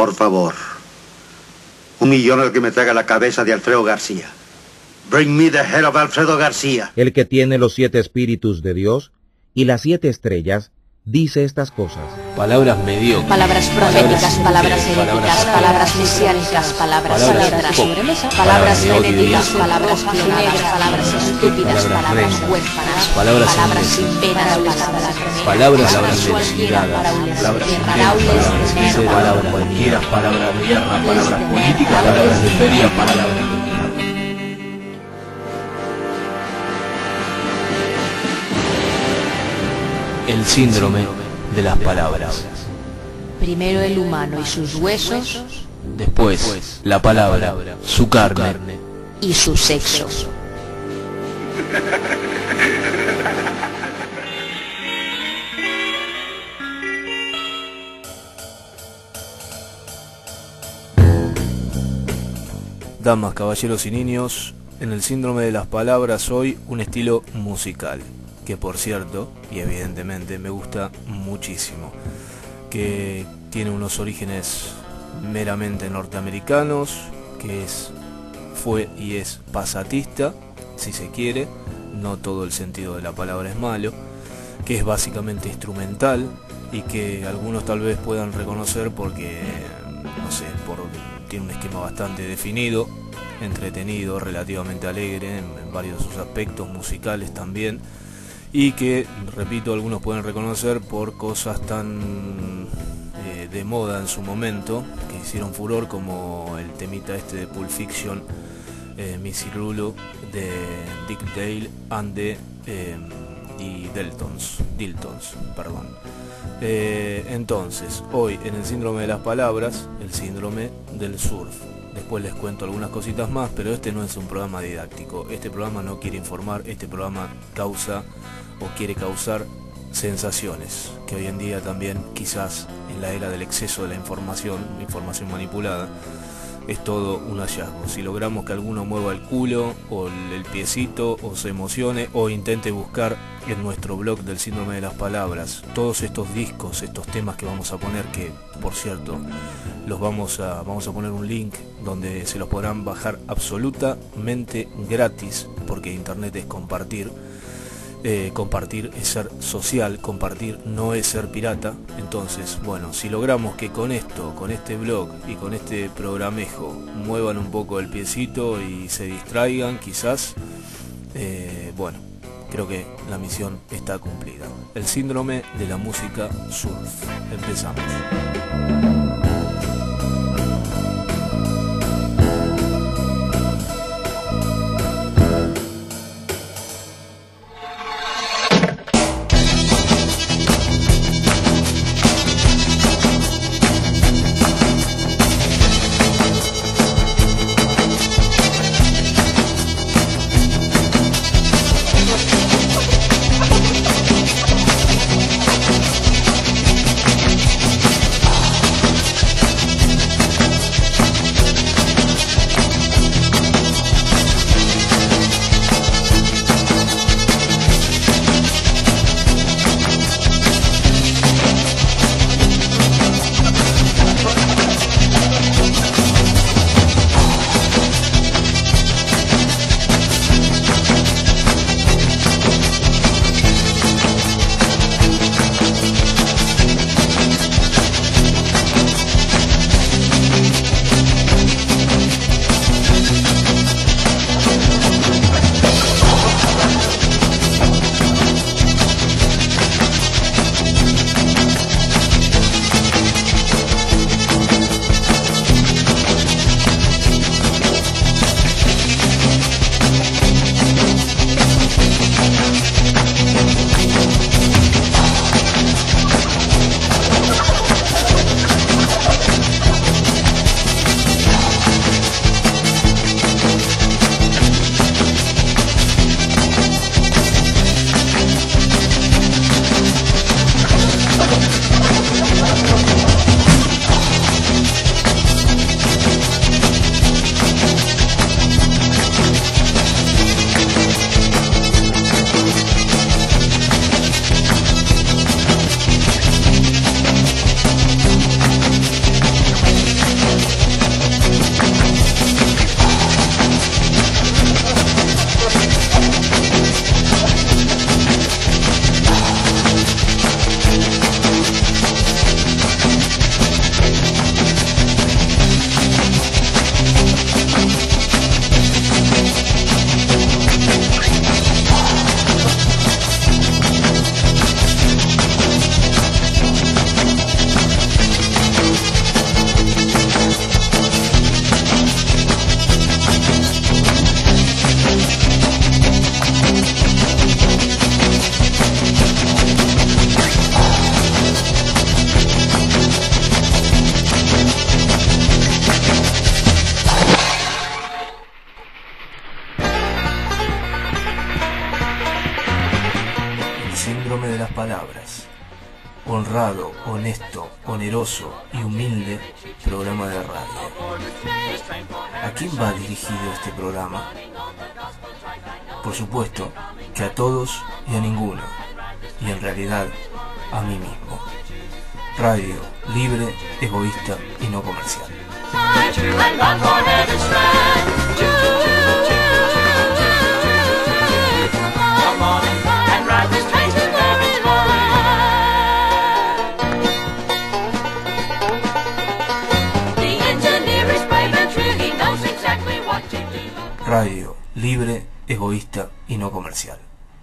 Por favor. 1 millón el que me traiga la cabeza de Alfredo García. Bring me the head of Alfredo García. El que tiene los 7 espíritus de Dios y las 7 estrellas dice estas cosas. Palabras mediocres. Palabras proféticas, palabras heréticas, palabras mesiánicas, palabras letras, palabras frenéticas, palabras pioneras, palabras estúpidas, palabras huérfanas, palabras sin penas, palabras densidades, palabras cualquiera, palabras de guerra, palabras políticas, palabras de feria, palabras de... El síndrome de las palabras. Primero el humano y sus huesos, después la palabra, su carne y su sexo. Damas, caballeros y niños, en el síndrome de las palabras hoy un estilo musical, que por cierto, y evidentemente me gusta muchísimo, que tiene unos orígenes meramente norteamericanos, que fue y es pasatista, si se quiere, no todo el sentido de la palabra es malo, que es básicamente instrumental y que algunos tal vez puedan reconocer porque, no sé, tiene un esquema bastante definido, entretenido, relativamente alegre en varios de sus aspectos musicales también, y que, repito, algunos pueden reconocer por cosas tan de moda en su momento, que hicieron furor, como el temita este de Pulp Fiction, Missy Lulu, de Dick Dale and the Diltons, perdón. Entonces, hoy en el síndrome de las palabras, el síndrome del surf. Después les cuento algunas cositas más, pero este no es un programa didáctico, este programa no quiere informar, este programa causa o quiere causar sensaciones, que hoy en día también, quizás en la era del exceso de la información manipulada, es todo un hallazgo. Si logramos que alguno mueva el culo o el piecito o se emocione o intente buscar en nuestro blog del síndrome de las palabras todos estos discos, estos temas que vamos a poner, que por cierto los vamos a poner un link donde se los podrán bajar absolutamente gratis, porque internet es compartir. Compartir es ser social, compartir no es ser pirata. Entonces, bueno, si logramos que con esto, con este blog y con este programejo muevan un poco el piecito y se distraigan, quizás, bueno, creo que la misión está cumplida. El síndrome de la música surf. Empezamos. honrado, honesto, oneroso y humilde programa de radio. ¿A quién va dirigido este programa? Por supuesto que a todos y a ninguno, y en realidad a mí mismo. Radio libre, egoísta y no comercial. Radio libre, egoísta y no comercial.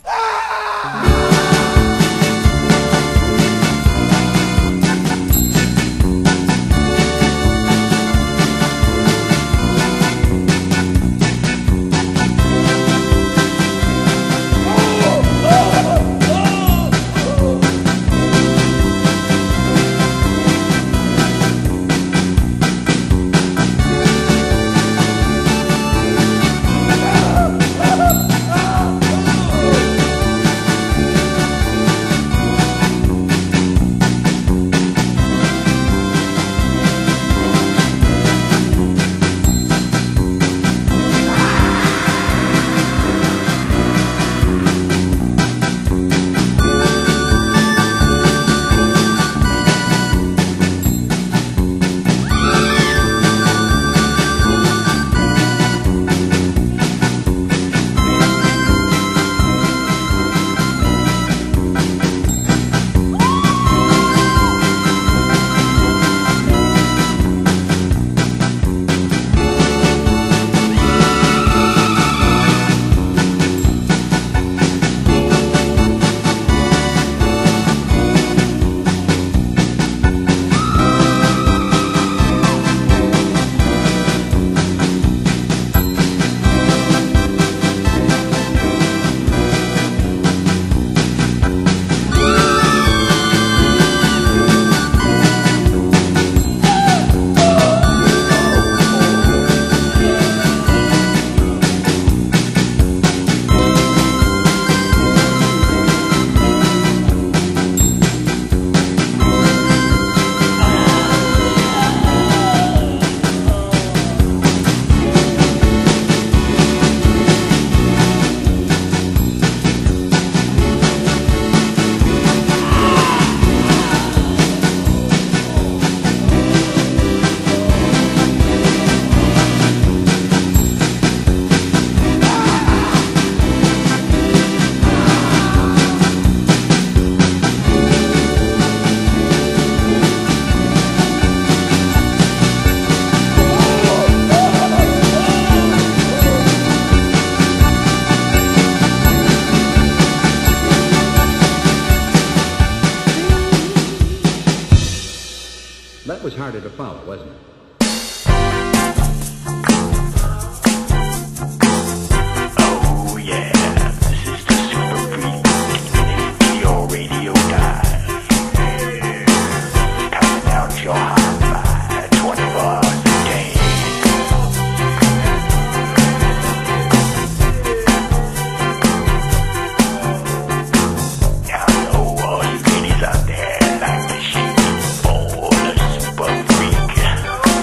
That was harder to follow, wasn't it? Oh yeah, this is the Super Freak, your radio dial. Passing out your hi-fi 24 hours a day. Now I know all you ladies out there like the shit for the Super Freak.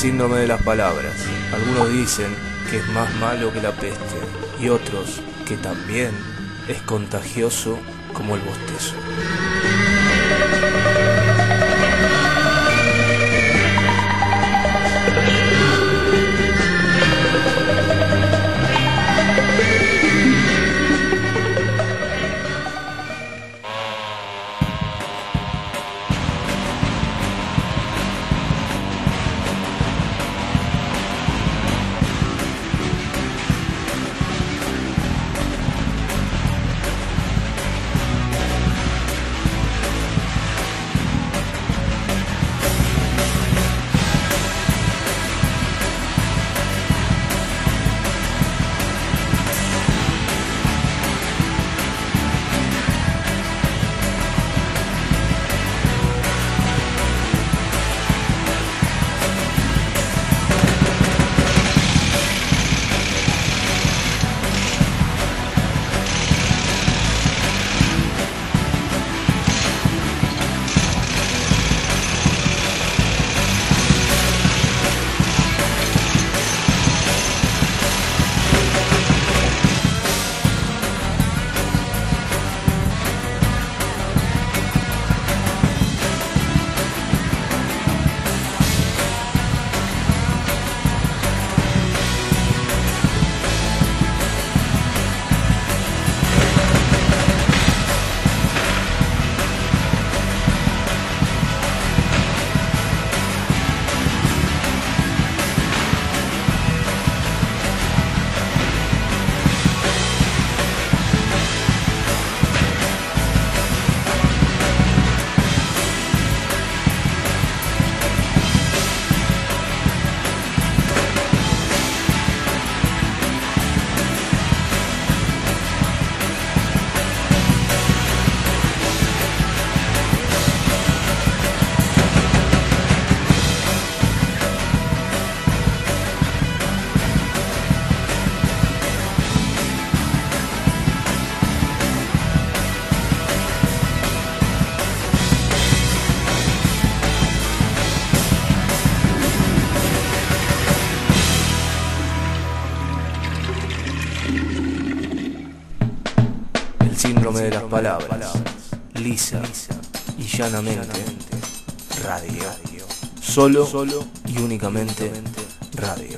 síndrome de las palabras. Algunos dicen que es más malo que la peste y otros que también es contagioso como el bostezo. Síndrome de las palabras, lisa y llanamente radio, solo y únicamente radio.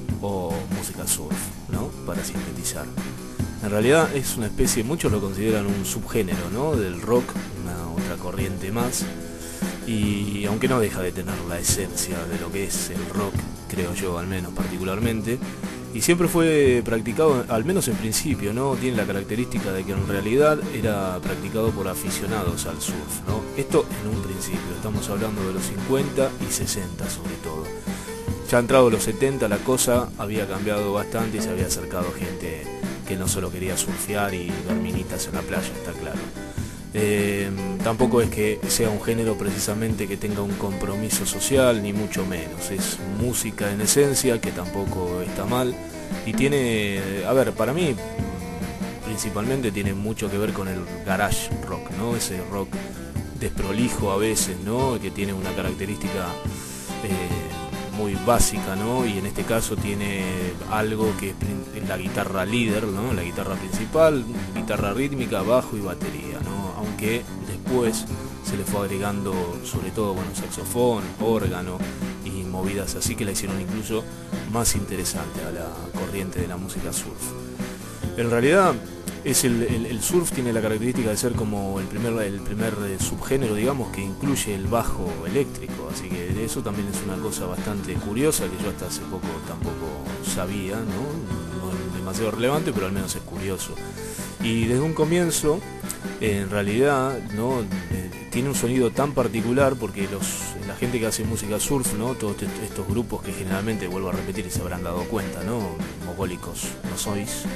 o música surf, ¿no? Para sintetizar. En realidad es una especie, muchos lo consideran un subgénero, ¿no? Del rock, una otra corriente más. Y aunque no deja de tener la esencia de lo que es el rock, creo yo al menos particularmente, y siempre fue practicado, al menos en principio, ¿no? Tiene la característica de que en realidad era practicado por aficionados al surf, ¿no? Esto en un principio, estamos hablando de los 50 y 60 sobre todo. Ya entrado los 70 la cosa había cambiado bastante y se había acercado gente que no solo quería surfear y ver minitas en la playa, está claro. Tampoco es que sea un género precisamente que tenga un compromiso social, ni mucho menos. Es música en esencia, que tampoco está mal. Y tiene, a ver, para mí, principalmente tiene mucho que ver con el garage rock, ¿no? Ese rock desprolijo a veces, ¿no? Que tiene una característica muy básica, ¿no? Y en este caso tiene algo que es la guitarra líder, ¿no? La guitarra principal, guitarra rítmica, bajo y batería, ¿no? Aunque después se le fue agregando sobre todo, bueno, saxofón, órgano y movidas así que la hicieron incluso más interesante a la corriente de la música surf. En realidad es el surf tiene la característica de ser como el primer subgénero, digamos, que incluye el bajo eléctrico, así que eso también es una cosa bastante curiosa que yo hasta hace poco tampoco sabía, ¿no? No es demasiado relevante, pero al menos es curioso. Y desde un comienzo, en realidad, ¿no? Tiene un sonido tan particular porque la gente que hace música surf, ¿no? Todos estos grupos que generalmente, vuelvo a repetir y se habrán dado cuenta, ¿no? Mogólicos no sois.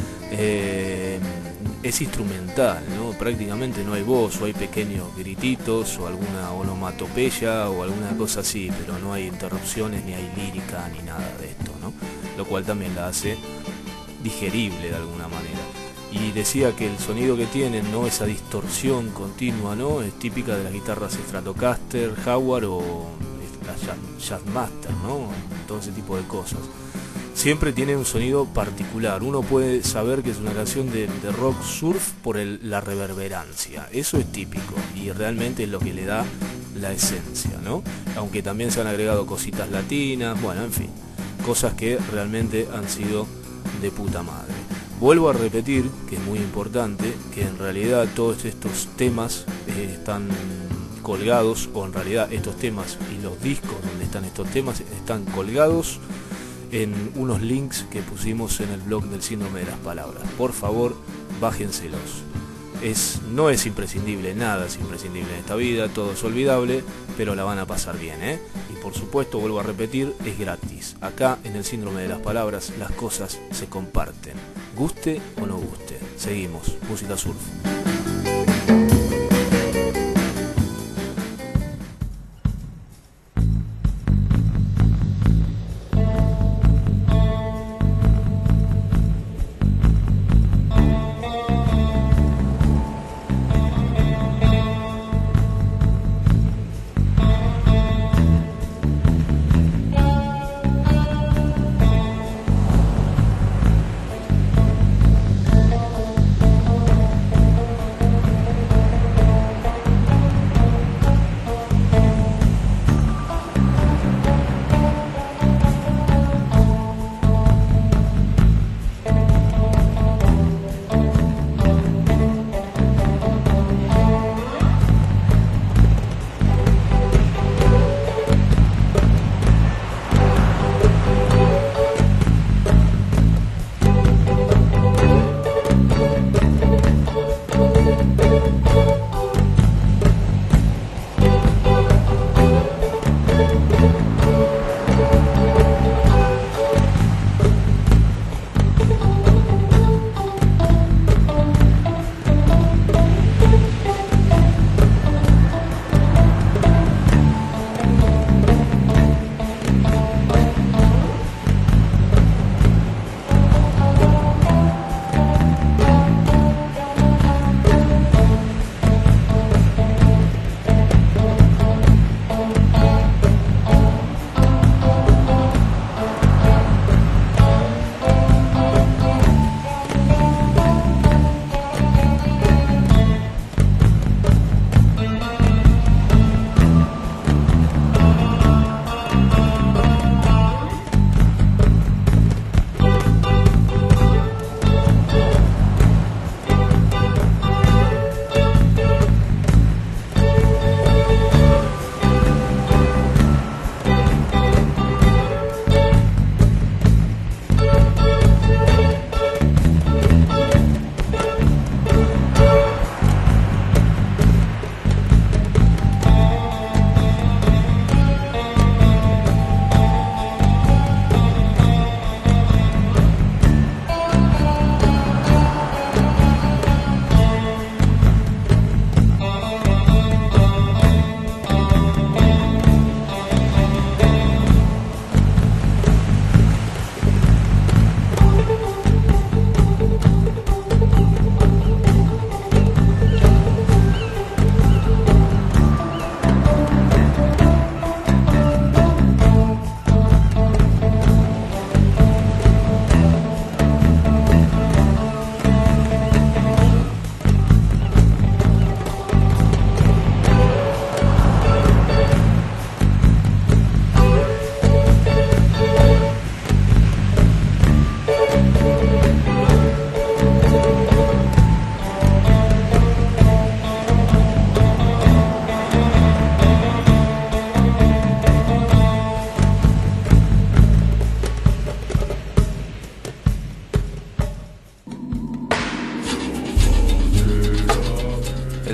Es instrumental, ¿no? Prácticamente no hay voz, o hay pequeños grititos o alguna onomatopeya o alguna cosa así, pero no hay interrupciones, ni hay lírica, ni nada de esto, ¿no? Lo cual también la hace digerible de alguna manera. Y decía que el sonido que tienen, ¿no? Esa distorsión continua, ¿no? Es típica de las guitarras Stratocaster, Jaguar o las Jazzmaster, ¿no? Todo ese tipo de cosas. Siempre tiene un sonido particular. Uno puede saber que es una canción de rock surf por la reverberancia. Eso es típico y realmente es lo que le da la esencia, ¿no? Aunque también se han agregado cositas latinas, bueno, en fin, cosas que realmente han sido de puta madre. Vuelvo a repetir, que es muy importante, que en realidad todos estos temas están colgados, o en realidad estos temas y los discos donde están estos temas están colgados en unos links que pusimos en el blog del Síndrome de las Palabras. Por favor, bájenselos. No es imprescindible, nada es imprescindible en esta vida, todo es olvidable, pero la van a pasar bien, ¿eh? Y por supuesto, vuelvo a repetir, es gratis. Acá en el Síndrome de las Palabras las cosas se comparten, guste o no guste. Seguimos, música surf.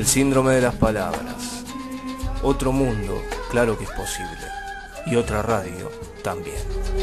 El síndrome de las palabras. Otro mundo, claro que es posible. Y otra radio, también.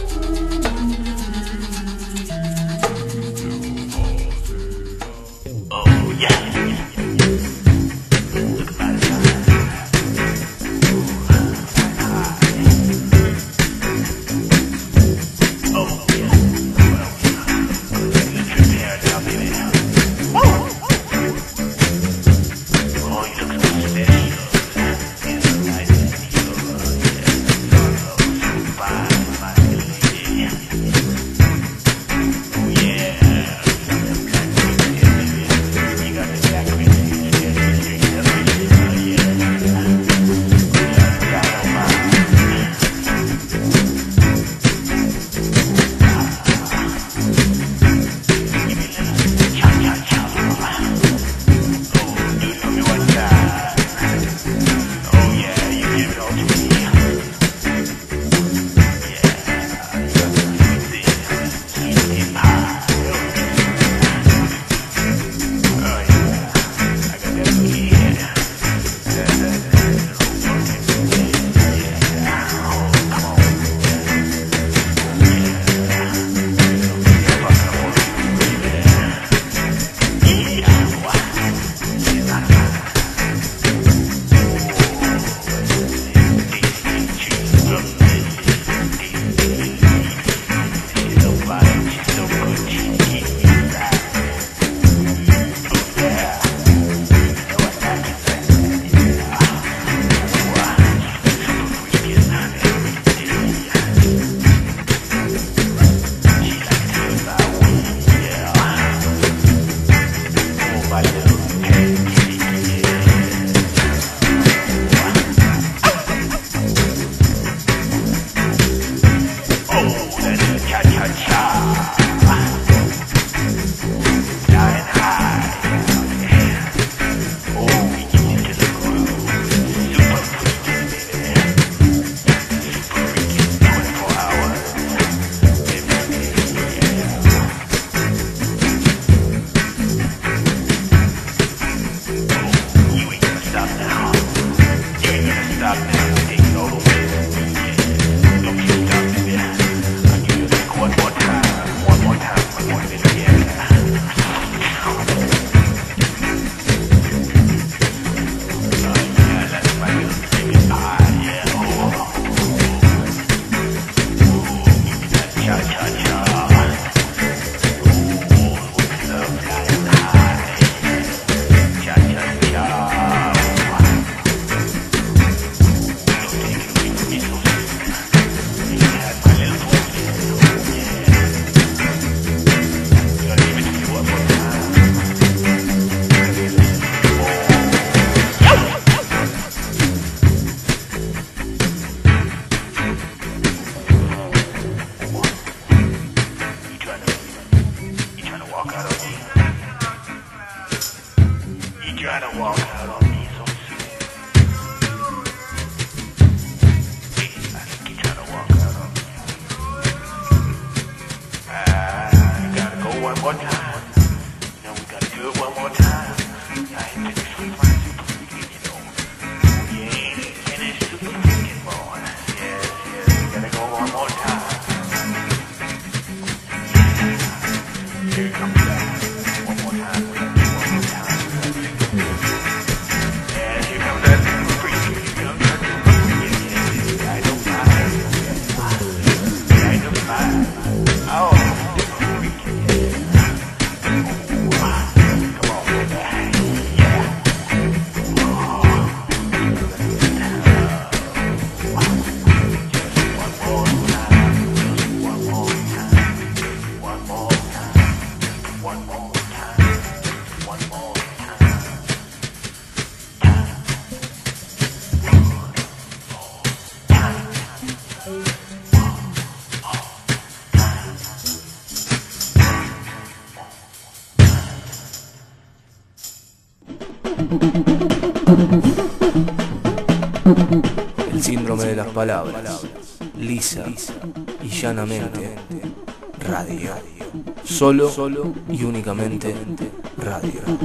El síndrome de las palabras, lisa y llanamente radio, solo y únicamente radio.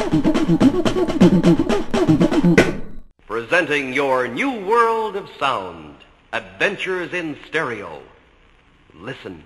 Presenting your new world of sound, Adventures in Stereo. Listen.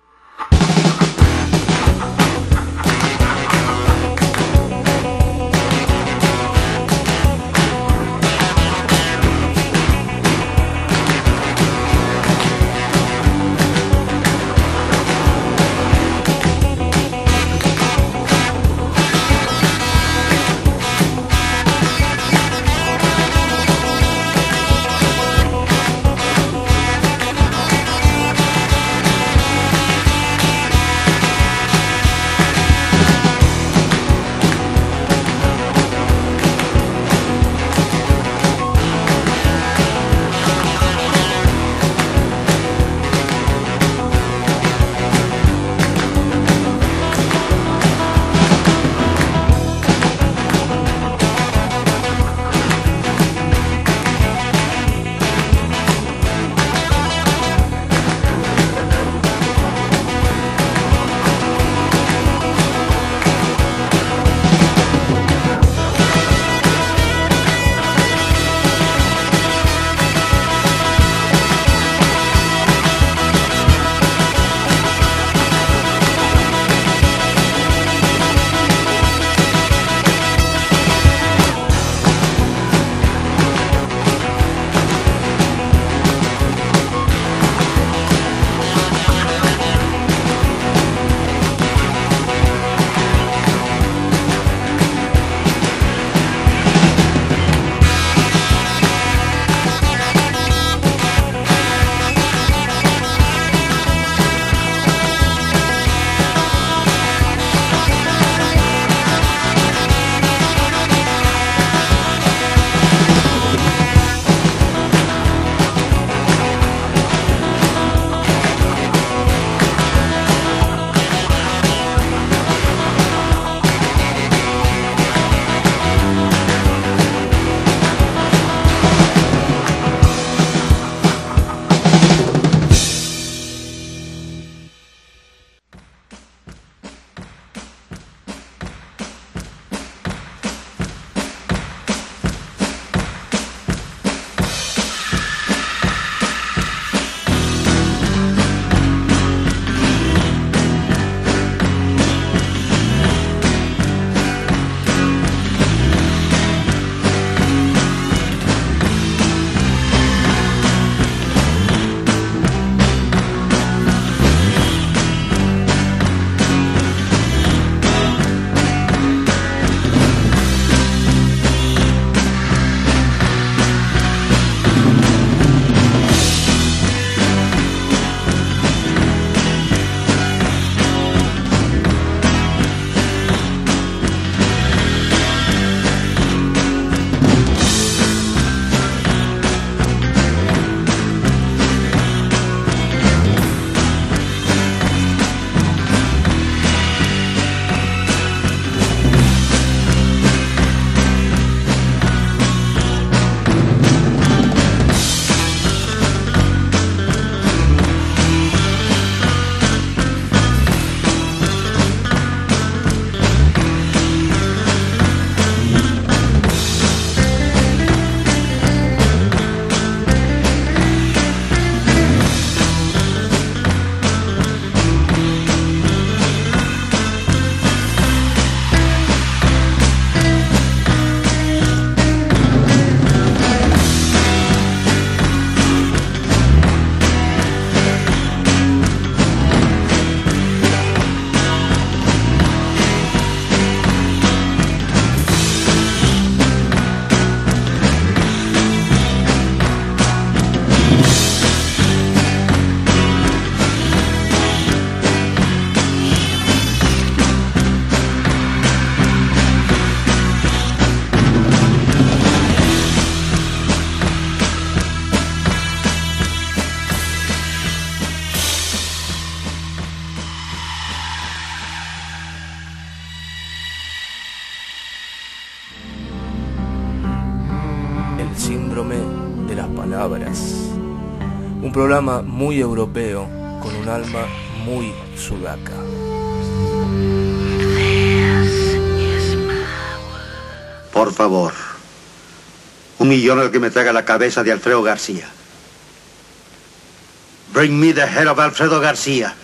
síndrome de las palabras. Un programa muy europeo con un alma muy sudaca. This is my world. Por favor. Un millón que me traiga la cabeza de Alfredo García. Bring me the head of Alfredo García.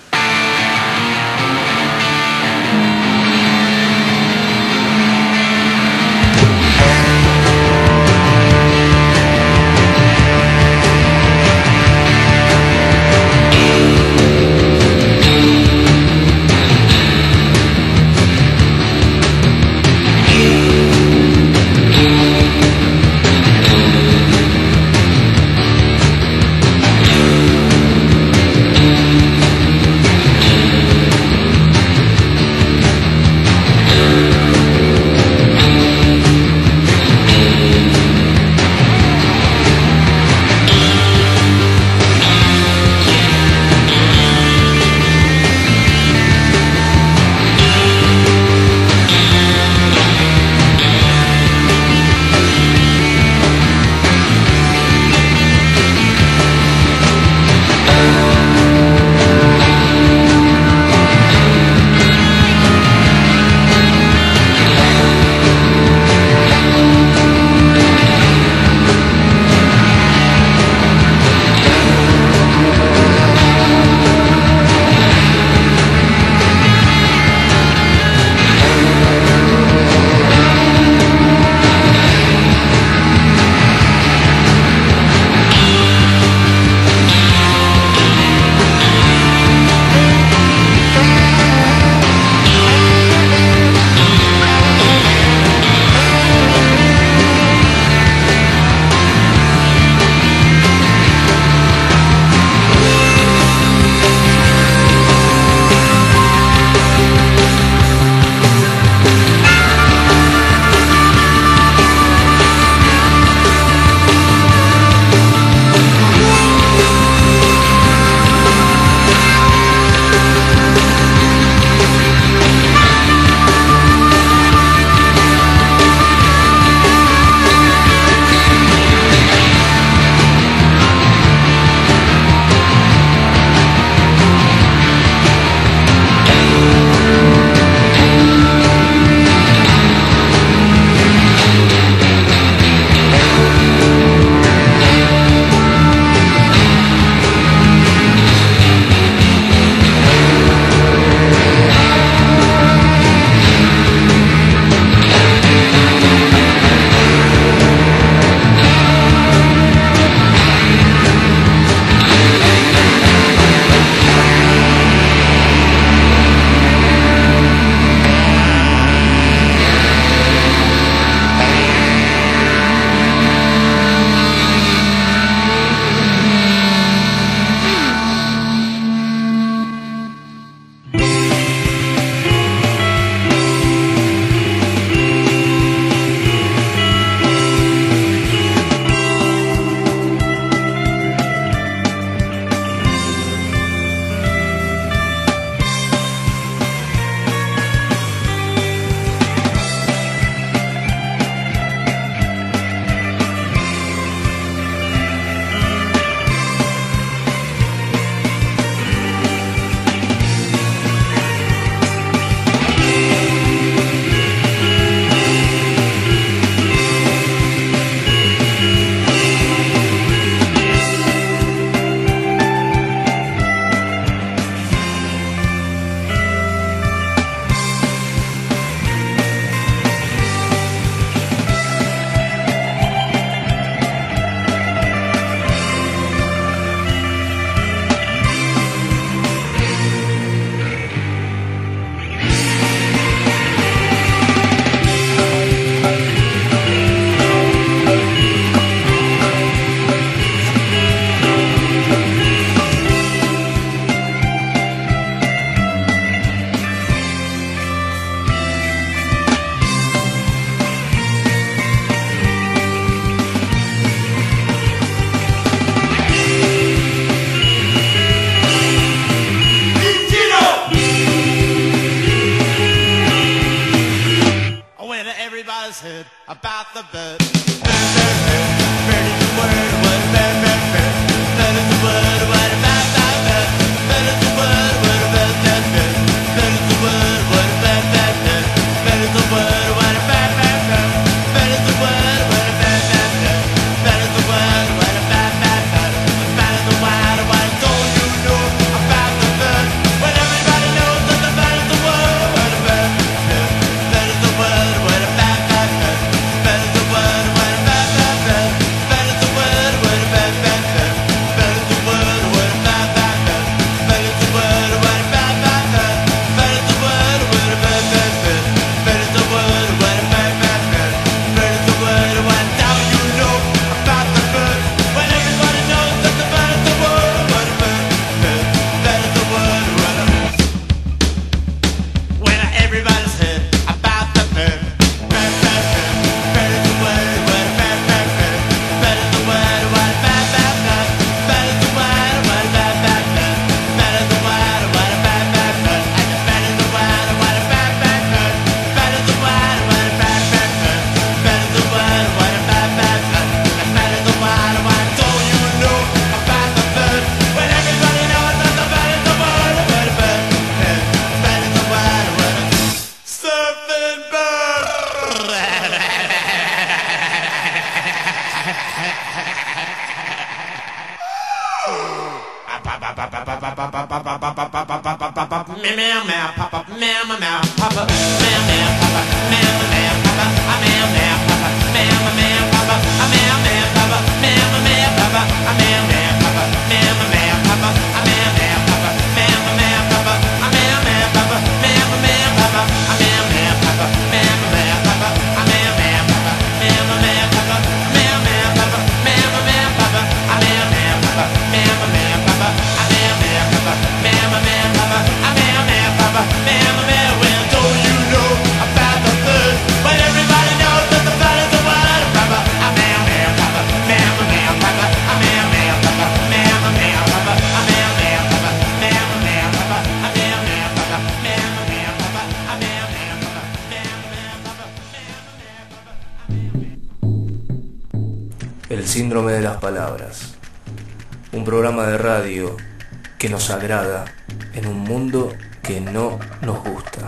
El síndrome de las palabras. Un programa de radio que nos agrada en un mundo que no nos gusta.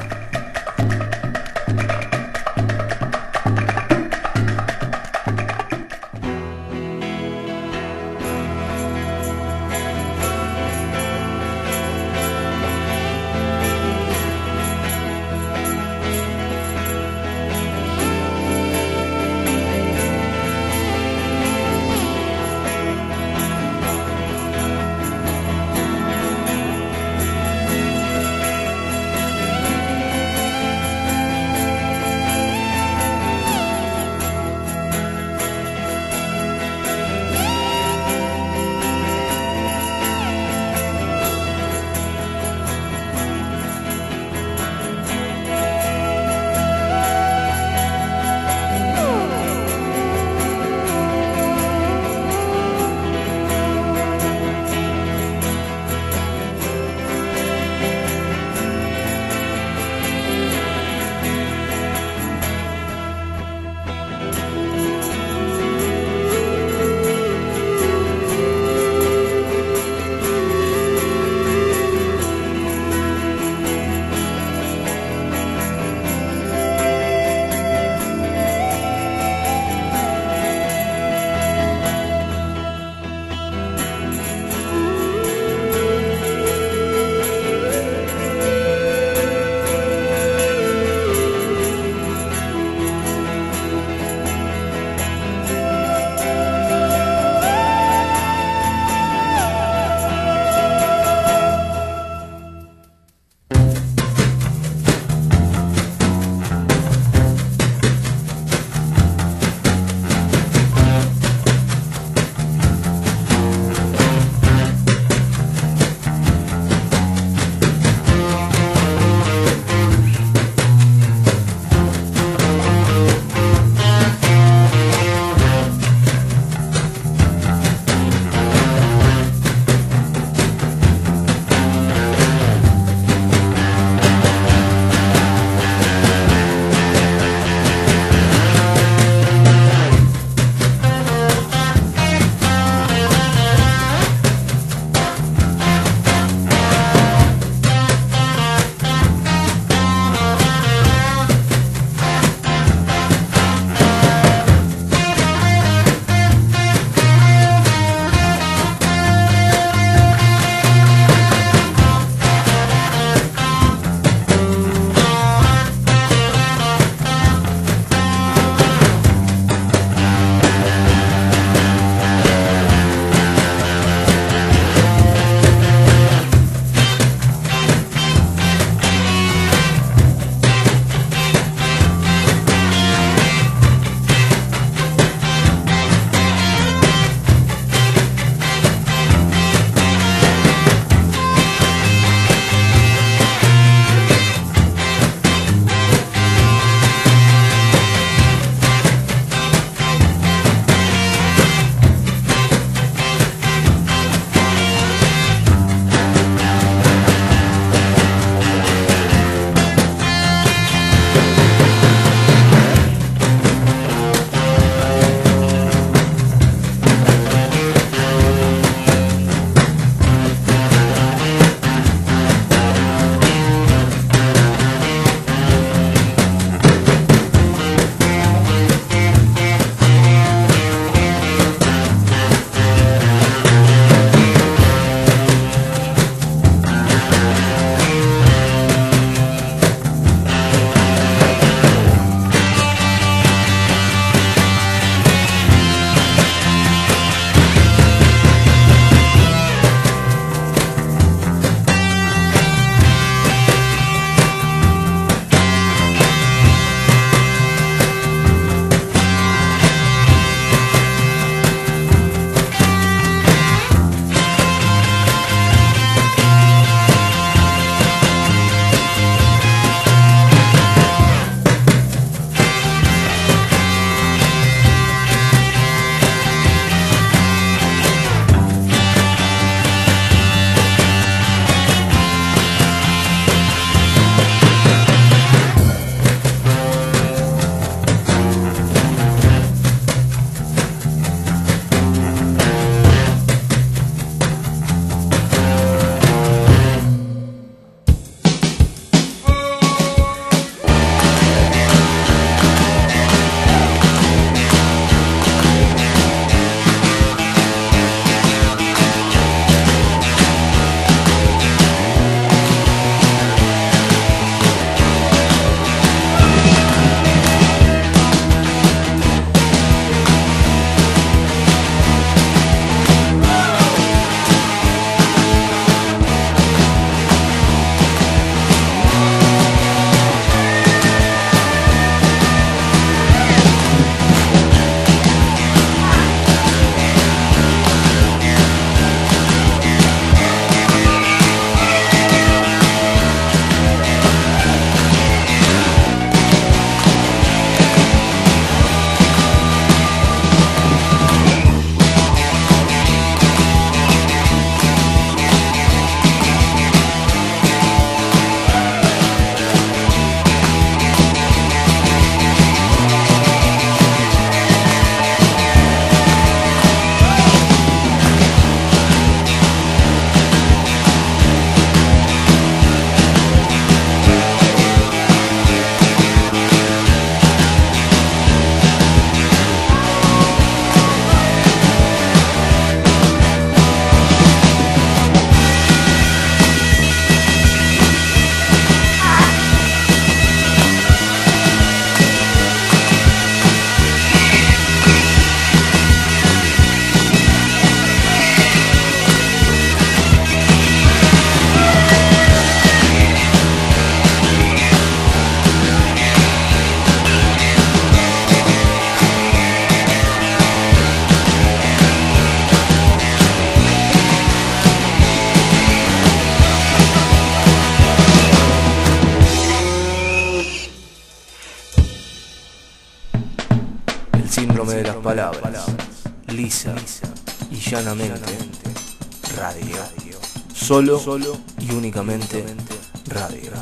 síndrome de las palabras, lisa y llanamente radio. Solo y únicamente radio.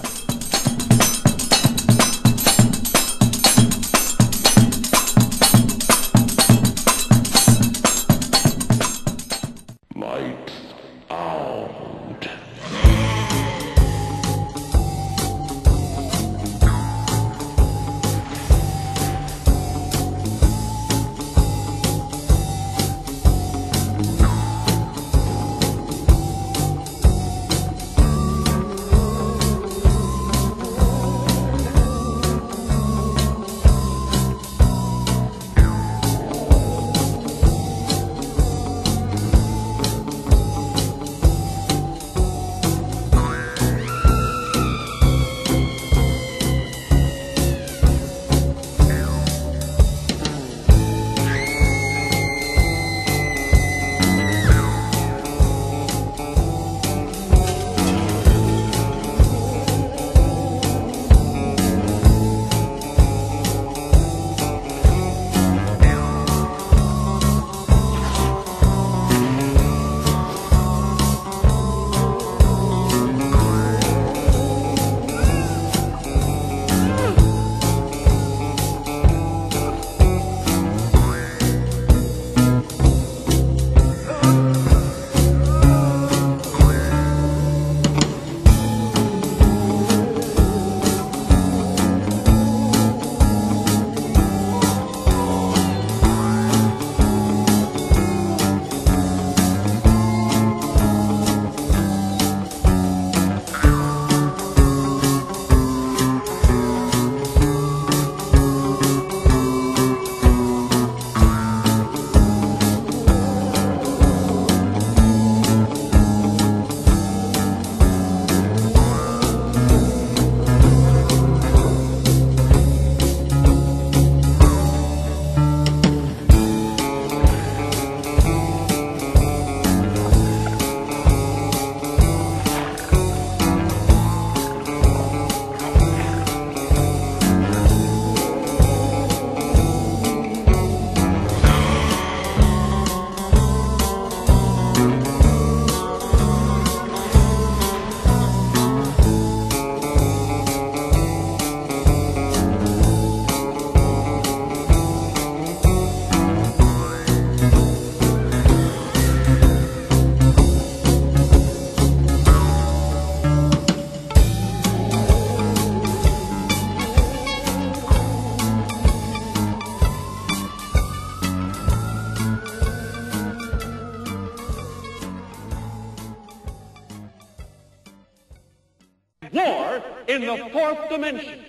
War in the fourth dimension.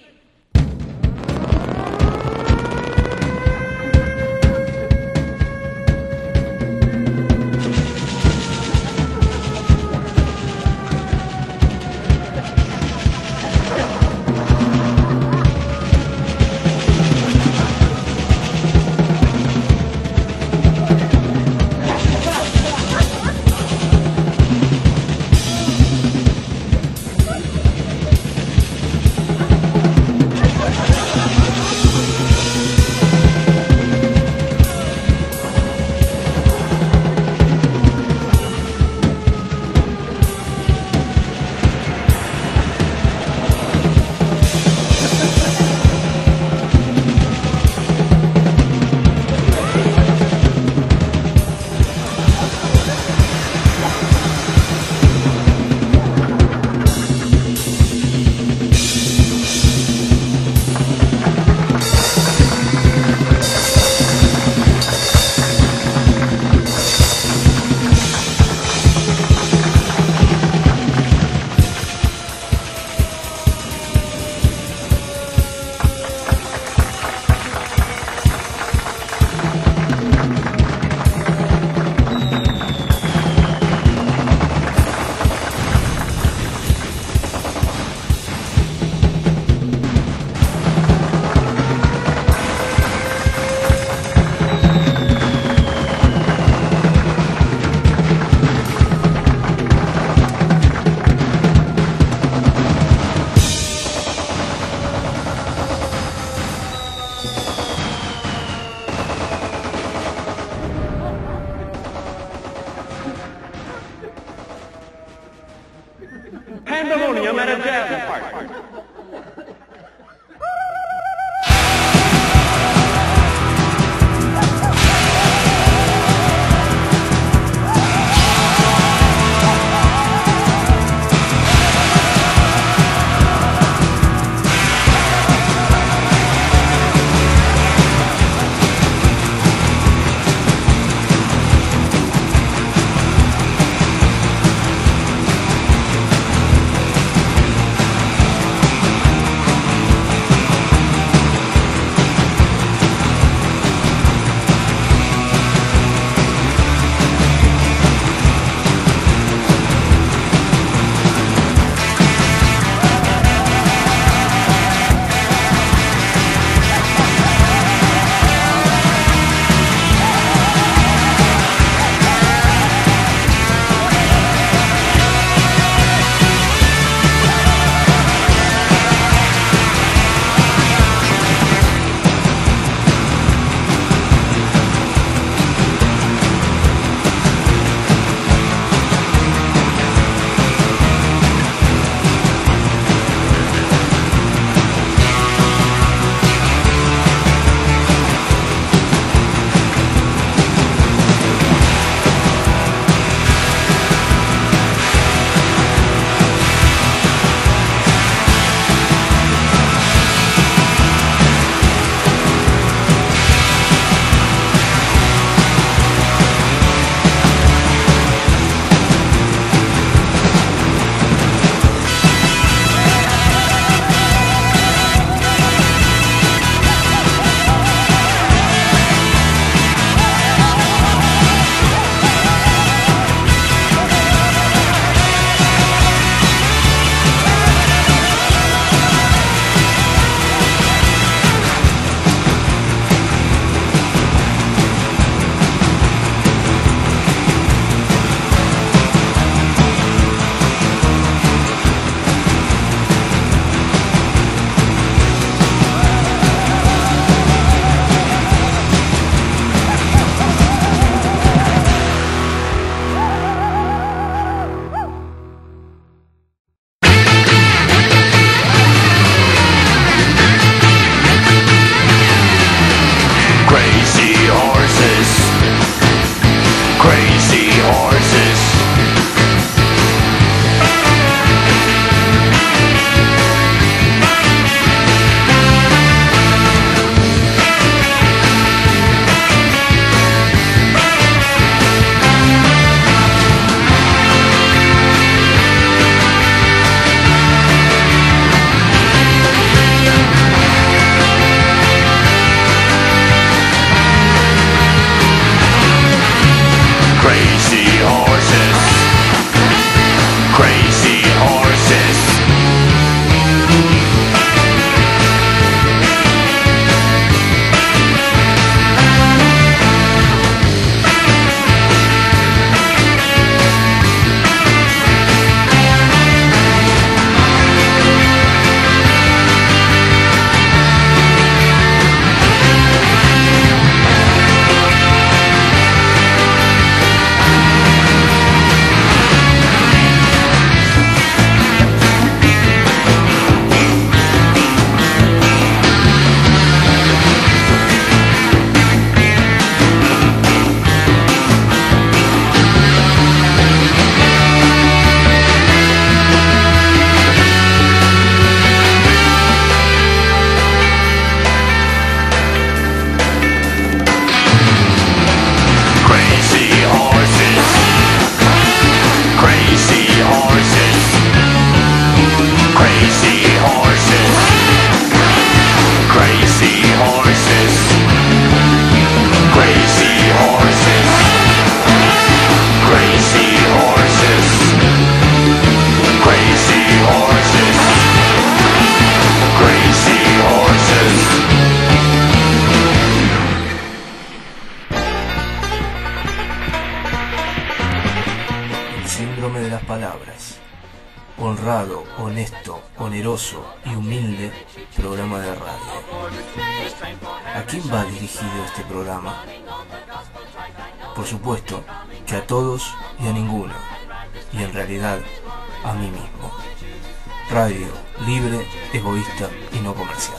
honrado, honesto, oneroso y humilde programa de radio. ¿A quién va dirigido este programa? Por supuesto que a todos y a ninguno, y en realidad a mí mismo. Radio libre, egoísta y no comercial.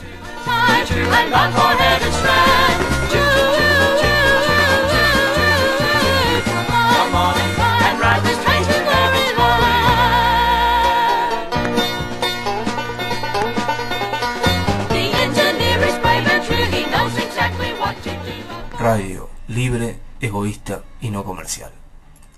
Radio libre, egoísta y no comercial.